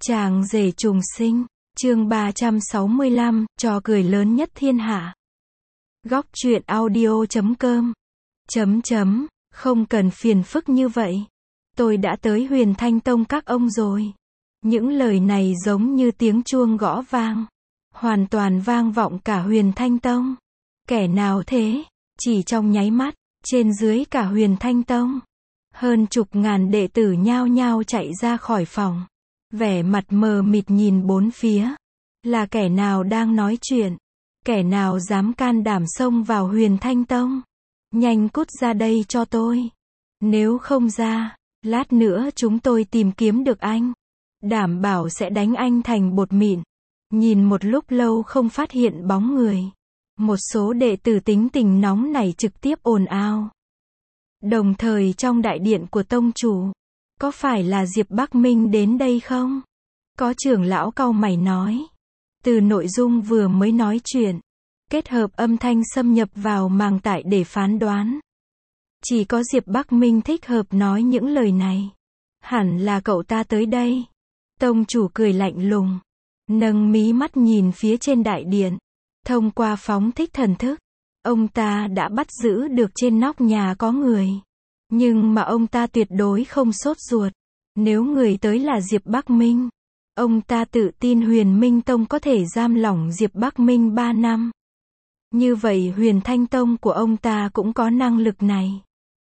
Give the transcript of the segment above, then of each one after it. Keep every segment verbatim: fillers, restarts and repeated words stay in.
Chàng rể trùng sinh, chương ba trăm sáu mươi lăm, trò cười lớn nhất thiên hạ. Góc truyện audio chấm com. Chấm chấm, không cần phiền phức như vậy. Tôi đã tới Huyền Thanh Tông các ông rồi. Những lời này giống như tiếng chuông gõ vang. Hoàn toàn vang vọng cả Huyền Thanh Tông. Kẻ nào thế? Chỉ trong nháy mắt, trên dưới cả Huyền Thanh Tông. Hơn chục ngàn đệ tử nhao nhao chạy ra khỏi phòng. Vẻ mặt mờ mịt nhìn bốn phía. Là kẻ nào đang nói chuyện? Kẻ nào dám can đảm xông vào Huyền Thanh Tông? Nhanh cút ra đây cho tôi. Nếu không ra, lát nữa chúng tôi tìm kiếm được anh. Đảm bảo sẽ đánh anh thành bột mịn. Nhìn một lúc lâu không phát hiện bóng người. Một số đệ tử tính tình nóng nảy trực tiếp ồn ào. Đồng thời trong đại điện của tông chủ, có phải là Diệp Bắc Minh đến đây không? Có trưởng lão cau mày nói. Từ nội dung vừa mới nói chuyện, kết hợp âm thanh xâm nhập vào màng tải để phán đoán. Chỉ có Diệp Bắc Minh thích hợp nói những lời này. Hẳn là cậu ta tới đây. Tông chủ cười lạnh lùng, nâng mí mắt nhìn phía trên đại điện. Thông qua phóng thích thần thức, ông ta đã bắt giữ được trên nóc nhà có người. Nhưng mà ông ta tuyệt đối không sốt ruột. Nếu người tới là Diệp Bắc Minh, ông ta tự tin Huyền Minh Tông có thể giam lỏng Diệp Bắc Minh ba năm. Như vậy Huyền Thanh Tông của ông ta cũng có năng lực này.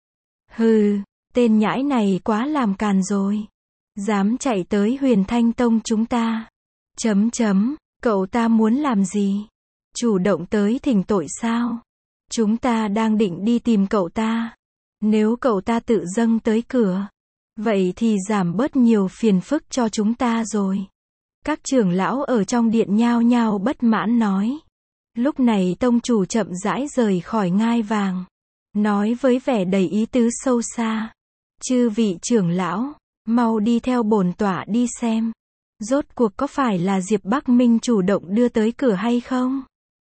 Hừ, tên nhãi này quá làm càn rồi. Dám chạy tới Huyền Thanh Tông chúng ta. Chấm chấm, cậu ta muốn làm gì? Chủ động tới thỉnh tội sao? Chúng ta đang định đi tìm cậu ta. Nếu cậu ta tự dâng tới cửa, vậy thì giảm bớt nhiều phiền phức cho chúng ta rồi. Các trưởng lão ở trong điện nhao nhao bất mãn nói. Lúc này tông chủ chậm rãi rời khỏi ngai vàng. Nói với vẻ đầy ý tứ sâu xa. Chư vị trưởng lão, mau đi theo bổn tọa đi xem. Rốt cuộc có phải là Diệp Bắc Minh chủ động đưa tới cửa hay không?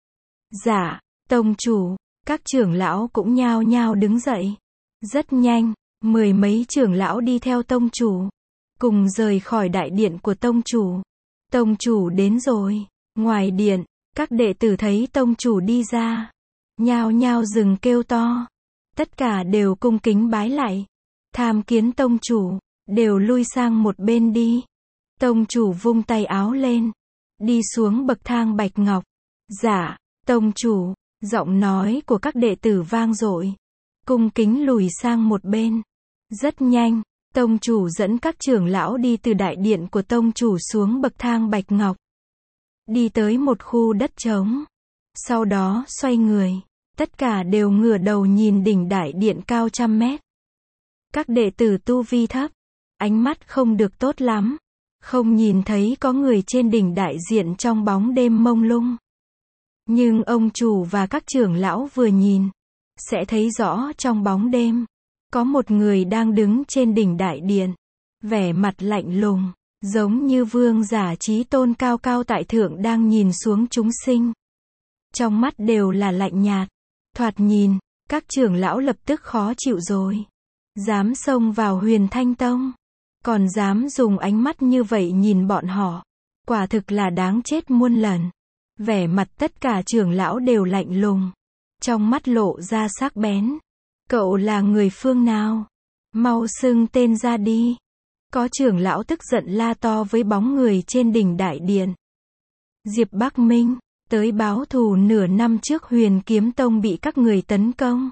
Dạ, tông chủ, các trưởng lão cũng nhao nhao đứng dậy. Rất nhanh, mười mấy trưởng lão đi theo tông chủ, cùng rời khỏi đại điện của tông chủ. Tông chủ đến rồi. Ngoài điện, các đệ tử thấy tông chủ đi ra, nhao nhao dừng kêu to. Tất cả đều cung kính bái lạy. Tham kiến tông chủ, đều lui sang một bên đi. Tông chủ vung tay áo lên, đi xuống bậc thang bạch ngọc. Dạ, tông chủ, giọng nói của các đệ tử vang dội. Cung kính lùi sang một bên. Rất nhanh, tông chủ dẫn các trưởng lão đi từ đại điện của tông chủ xuống bậc thang bạch ngọc. Đi tới một khu đất trống. Sau đó xoay người. Tất cả đều ngửa đầu nhìn đỉnh đại điện cao trăm mét. Các đệ tử tu vi thấp, ánh mắt không được tốt lắm. Không nhìn thấy có người trên đỉnh đại diện trong bóng đêm mông lung. Nhưng ông chủ và các trưởng lão vừa nhìn, sẽ thấy rõ trong bóng đêm, có một người đang đứng trên đỉnh đại điện. Vẻ mặt lạnh lùng, giống như vương giả chí tôn cao cao tại thượng đang nhìn xuống chúng sinh. Trong mắt đều là lạnh nhạt. Thoạt nhìn, các trưởng lão lập tức khó chịu rồi. Dám xông vào Huyền Thanh Tông, còn dám dùng ánh mắt như vậy nhìn bọn họ. Quả thực là đáng chết muôn lần. Vẻ mặt tất cả trưởng lão đều lạnh lùng. Trong mắt lộ ra sắc bén. Cậu là người phương nào? Mau xưng tên ra đi. Có trưởng lão tức giận la to với bóng người trên đỉnh đại điện. Diệp Bắc Minh, tới báo thù nửa năm trước Huyền Kiếm Tông bị các người tấn công.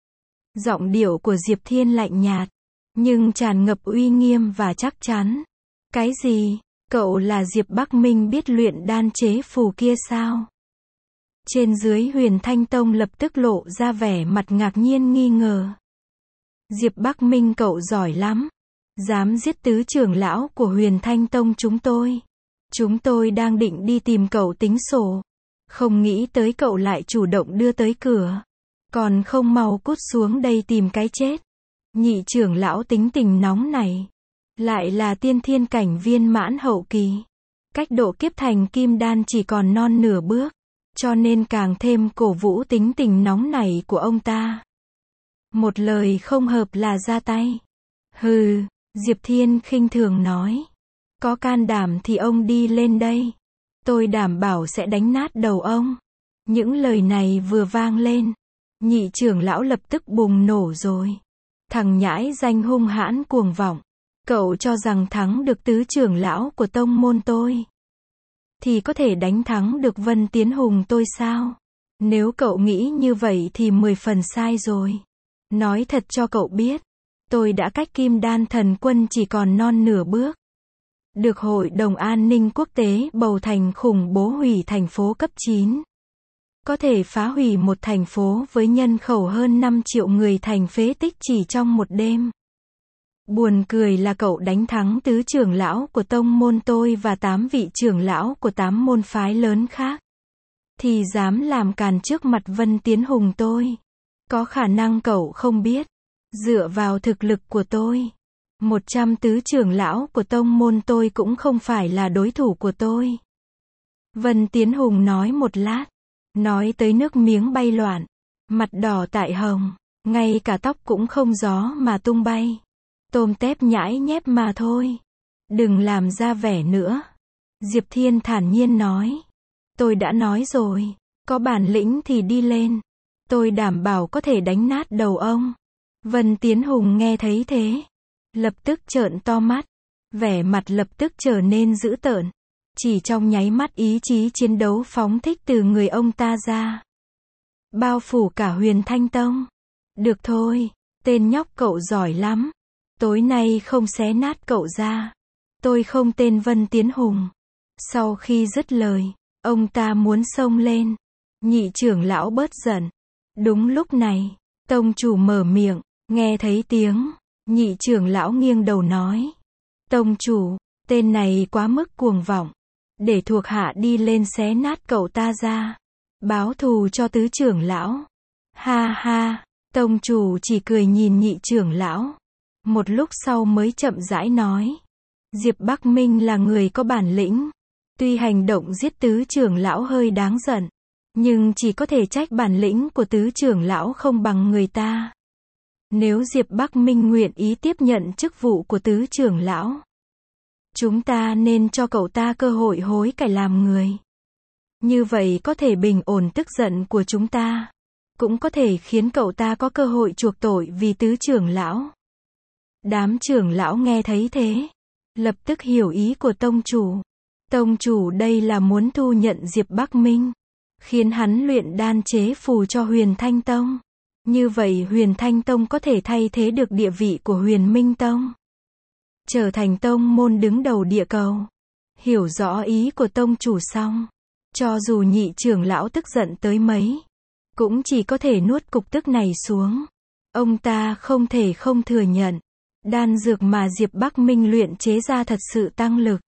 Giọng điệu của Diệp Thiên lạnh nhạt, nhưng tràn ngập uy nghiêm và chắc chắn. Cái gì? Cậu là Diệp Bắc Minh biết luyện đan chế phù kia sao? Trên dưới Huyền Thanh Tông lập tức lộ ra vẻ mặt ngạc nhiên nghi ngờ. Diệp Bắc Minh cậu giỏi lắm. Dám giết tứ trưởng lão của Huyền Thanh Tông chúng tôi. Chúng tôi đang định đi tìm cậu tính sổ. Không nghĩ tới cậu lại chủ động đưa tới cửa. Còn không mau cút xuống đây tìm cái chết. Nhị trưởng lão tính tình nóng này. Lại là tiên thiên cảnh viên mãn hậu kỳ. Cách độ kiếp thành kim đan chỉ còn non nửa bước. Cho nên càng thêm cổ vũ tính tình nóng này của ông ta. Một lời không hợp là ra tay. Hừ, Diệp Thiên khinh thường nói. Có can đảm thì ông đi lên đây. Tôi đảm bảo sẽ đánh nát đầu ông. Những lời này vừa vang lên, nhị trưởng lão lập tức bùng nổ rồi. Thằng nhãi danh hung hãn cuồng vọng. Cậu cho rằng thắng được tứ trưởng lão của tông môn tôi thì có thể đánh thắng được Vân Tiến Hùng tôi sao? Nếu cậu nghĩ như vậy thì mười phần sai rồi. Nói thật cho cậu biết, tôi đã cách Kim Đan Thần Quân chỉ còn non nửa bước. Được Hội đồng An ninh Quốc tế bầu thành khủng bố hủy thành phố cấp chín. Có thể phá hủy một thành phố với nhân khẩu hơn năm triệu người thành phế tích chỉ trong một đêm. Buồn cười là cậu đánh thắng tứ trưởng lão của tông môn tôi và tám vị trưởng lão của tám môn phái lớn khác. Thì dám làm càn trước mặt Vân Tiến Hùng tôi. Có khả năng cậu không biết. Dựa vào thực lực của tôi, một trăm tứ trưởng lão của tông môn tôi cũng không phải là đối thủ của tôi. Vân Tiến Hùng nói một lát. Nói tới nước miếng bay loạn. Mặt đỏ tại hồng. Ngay cả tóc cũng không gió mà tung bay. Tôm tép nhãi nhép mà thôi. Đừng làm ra vẻ nữa. Diệp Thiên thản nhiên nói. Tôi đã nói rồi. Có bản lĩnh thì đi lên. Tôi đảm bảo có thể đánh nát đầu ông. Vân Tiến Hùng nghe thấy thế. Lập tức trợn to mắt. Vẻ mặt lập tức trở nên dữ tợn. Chỉ trong nháy mắt ý chí chiến đấu phóng thích từ người ông ta ra. Bao phủ cả Huyền Thanh Tông. Được thôi. Tên nhóc cậu giỏi lắm. Tối nay không xé nát cậu ra. Tôi không tên Vân Tiến Hùng. Sau khi dứt lời, ông ta muốn xông lên. Nhị trưởng lão bớt giận. Đúng lúc này, tông chủ mở miệng, nghe thấy tiếng. Nhị trưởng lão nghiêng đầu nói. Tông chủ, tên này quá mức cuồng vọng. Để thuộc hạ đi lên xé nát cậu ta ra. Báo thù cho tứ trưởng lão. Ha ha, tông chủ chỉ cười nhìn nhị trưởng lão. Một lúc sau mới chậm rãi nói. Diệp Bắc Minh là người có bản lĩnh. Tuy hành động giết tứ trưởng lão hơi đáng giận, nhưng chỉ có thể trách bản lĩnh của tứ trưởng lão không bằng người ta. Nếu Diệp Bắc Minh nguyện ý tiếp nhận chức vụ của tứ trưởng lão, chúng ta nên cho cậu ta cơ hội hối cải làm người. Như vậy có thể bình ổn tức giận của chúng ta. Cũng có thể khiến cậu ta có cơ hội chuộc tội vì tứ trưởng lão. Đám trưởng lão nghe thấy thế, lập tức hiểu ý của tông chủ. Tông chủ đây là muốn thu nhận Diệp Bắc Minh, khiến hắn luyện đan chế phù cho Huyền Thanh Tông. Như vậy Huyền Thanh Tông có thể thay thế được địa vị của Huyền Minh Tông, trở thành tông môn đứng đầu địa cầu. Hiểu rõ ý của tông chủ xong, cho dù nhị trưởng lão tức giận tới mấy, cũng chỉ có thể nuốt cục tức này xuống. Ông ta không thể không thừa nhận, đan dược mà Diệp Bắc Minh luyện chế ra thật sự tăng lực.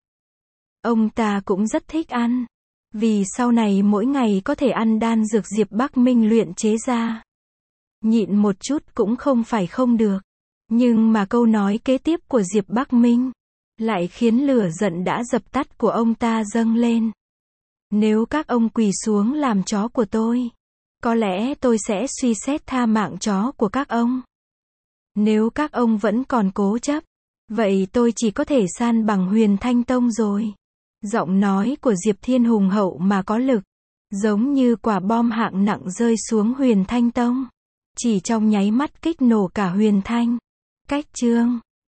Ông ta cũng rất thích ăn, vì sau này mỗi ngày có thể ăn đan dược Diệp Bắc Minh luyện chế ra. Nhịn một chút cũng không phải không được. Nhưng mà câu nói kế tiếp của Diệp Bắc Minh lại khiến lửa giận đã dập tắt của ông ta dâng lên. Nếu các ông quỳ xuống làm chó của tôi, có lẽ tôi sẽ suy xét tha mạng chó của các ông. Nếu các ông vẫn còn cố chấp, vậy tôi chỉ có thể san bằng Huyền Thanh Tông rồi. Giọng nói của Diệp Thiên hùng hậu mà có lực, giống như quả bom hạng nặng rơi xuống Huyền Thanh Tông. Chỉ trong nháy mắt kích nổ cả Huyền Thanh. Cách chương